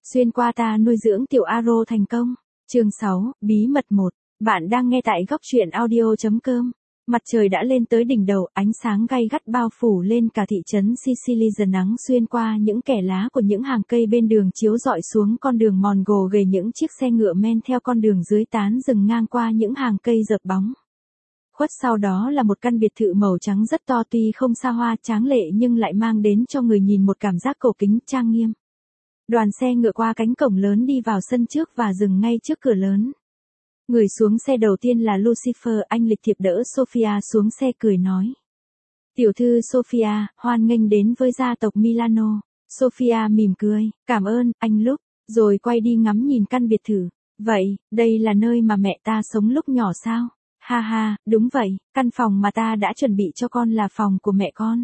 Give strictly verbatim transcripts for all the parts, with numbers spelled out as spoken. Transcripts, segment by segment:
Xuyên qua ta nuôi dưỡng tiểu Aro thành công. Chương sáu, bí mật một. Bạn đang nghe tại góc truyện audio chấm com. Mặt trời đã lên tới đỉnh đầu, ánh sáng gay gắt bao phủ lên cả thị trấn Sicily. Nắng xuyên qua những kẽ lá của những hàng cây bên đường chiếu rọi xuống con đường mòn gồ ghề, những chiếc xe ngựa men theo con đường dưới tán rừng ngang qua những hàng cây rợp bóng. Khuất sau đó là một căn biệt thự màu trắng rất to, tuy không xa hoa tráng lệ nhưng lại mang đến cho người nhìn một cảm giác cổ kính trang nghiêm. Đoàn xe ngựa qua cánh cổng lớn đi vào sân trước và dừng ngay trước cửa lớn. Người xuống xe đầu tiên là Lucifer, anh lịch thiệp đỡ Sophia xuống xe cười nói. Tiểu thư Sophia, hoan nghênh đến với gia tộc Milano. Sophia mỉm cười, cảm ơn, anh Luke, rồi quay đi ngắm nhìn căn biệt thự. Vậy, đây là nơi mà mẹ ta sống lúc nhỏ sao? Ha ha, đúng vậy, căn phòng mà ta đã chuẩn bị cho con là phòng của mẹ con.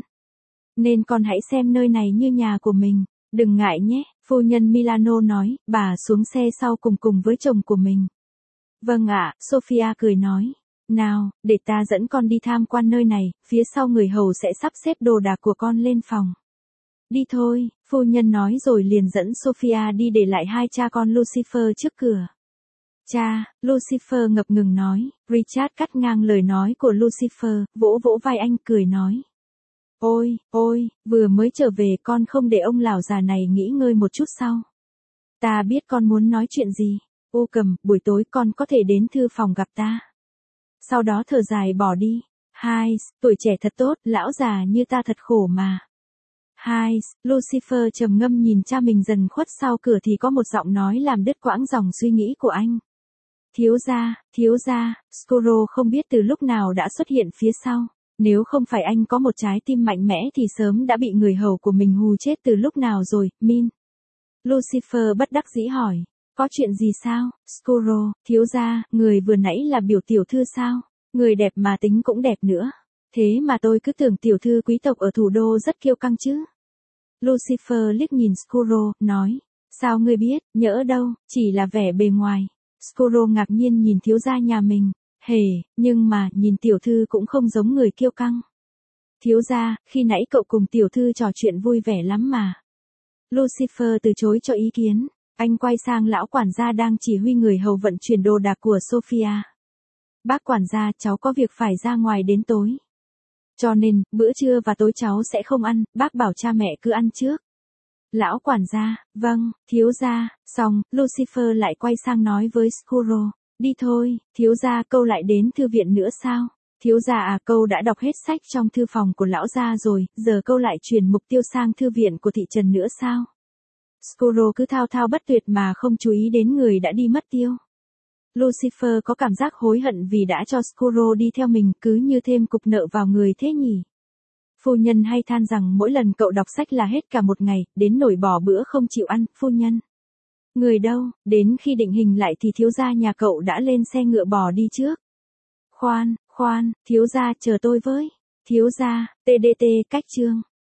Nên con hãy xem nơi này như nhà của mình. Đừng ngại nhé, phu nhân Milano nói, bà xuống xe sau cùng cùng với chồng của mình. Vâng ạ, Sophia cười nói. Nào, để ta dẫn con đi tham quan nơi này, phía sau người hầu sẽ sắp xếp đồ đạc của con lên phòng. Đi thôi, phu nhân nói rồi liền dẫn Sophia đi để lại hai cha con Lucifer trước cửa. Cha, Lucifer ngập ngừng nói. Richard cắt ngang lời nói của Lucifer, vỗ vỗ vai anh cười nói. Ôi, ôi, vừa mới trở về con không để ông lão già này nghỉ ngơi một chút sao? Ta biết con muốn nói chuyện gì. Ô cầm, buổi tối con có thể đến thư phòng gặp ta. Sau đó thở dài bỏ đi. Hai, tuổi trẻ thật tốt, lão già như ta thật khổ mà. Hai, Lucifer trầm ngâm nhìn cha mình dần khuất sau cửa thì có một giọng nói làm đứt quãng dòng suy nghĩ của anh. Thiếu gia, thiếu gia, Scuro không biết từ lúc nào đã xuất hiện phía sau. Nếu không phải anh có một trái tim mạnh mẽ thì sớm đã bị người hầu của mình hù chết từ lúc nào rồi, Min. Lucifer bất đắc dĩ hỏi. Có chuyện gì sao, Scuro, thiếu gia, người vừa nãy là biểu tiểu thư sao? Người đẹp mà tính cũng đẹp nữa. Thế mà tôi cứ tưởng tiểu thư quý tộc ở thủ đô rất kiêu căng chứ. Lucifer liếc nhìn Scuro, nói. Sao ngươi biết, nhỡ đâu, chỉ là vẻ bề ngoài. Scuro ngạc nhiên nhìn thiếu gia nhà mình. Hề, nhưng mà, nhìn tiểu thư cũng không giống người kiêu căng. Thiếu gia, khi nãy cậu cùng tiểu thư trò chuyện vui vẻ lắm mà. Lucifer từ chối cho ý kiến. Anh quay sang lão quản gia đang chỉ huy người hầu vận chuyển đồ đạc của Sophia. Bác quản gia, cháu có việc phải ra ngoài đến tối. Cho nên, bữa trưa và tối cháu sẽ không ăn, bác bảo cha mẹ cứ ăn trước. Lão quản gia, vâng, thiếu gia, xong, Lucifer lại quay sang nói với Scuro. Đi thôi, thiếu gia, câu lại đến thư viện nữa sao? Thiếu gia à, câu đã đọc hết sách trong thư phòng của lão gia rồi, giờ câu lại chuyển mục tiêu sang thư viện của thị trấn nữa sao? Scuro cứ thao thao bất tuyệt mà không chú ý đến người đã đi mất tiêu. Lucifer có cảm giác hối hận vì đã cho Scuro đi theo mình, cứ như thêm cục nợ vào người thế nhỉ. Phu nhân hay than rằng mỗi lần cậu đọc sách là hết cả một ngày, đến nổi bỏ bữa không chịu ăn, phu nhân. Người đâu, đến khi định hình lại thì thiếu gia nhà cậu đã lên xe ngựa bỏ đi trước. Khoan, khoan, thiếu gia chờ tôi với. Thiếu gia, tê đê tê cách chương.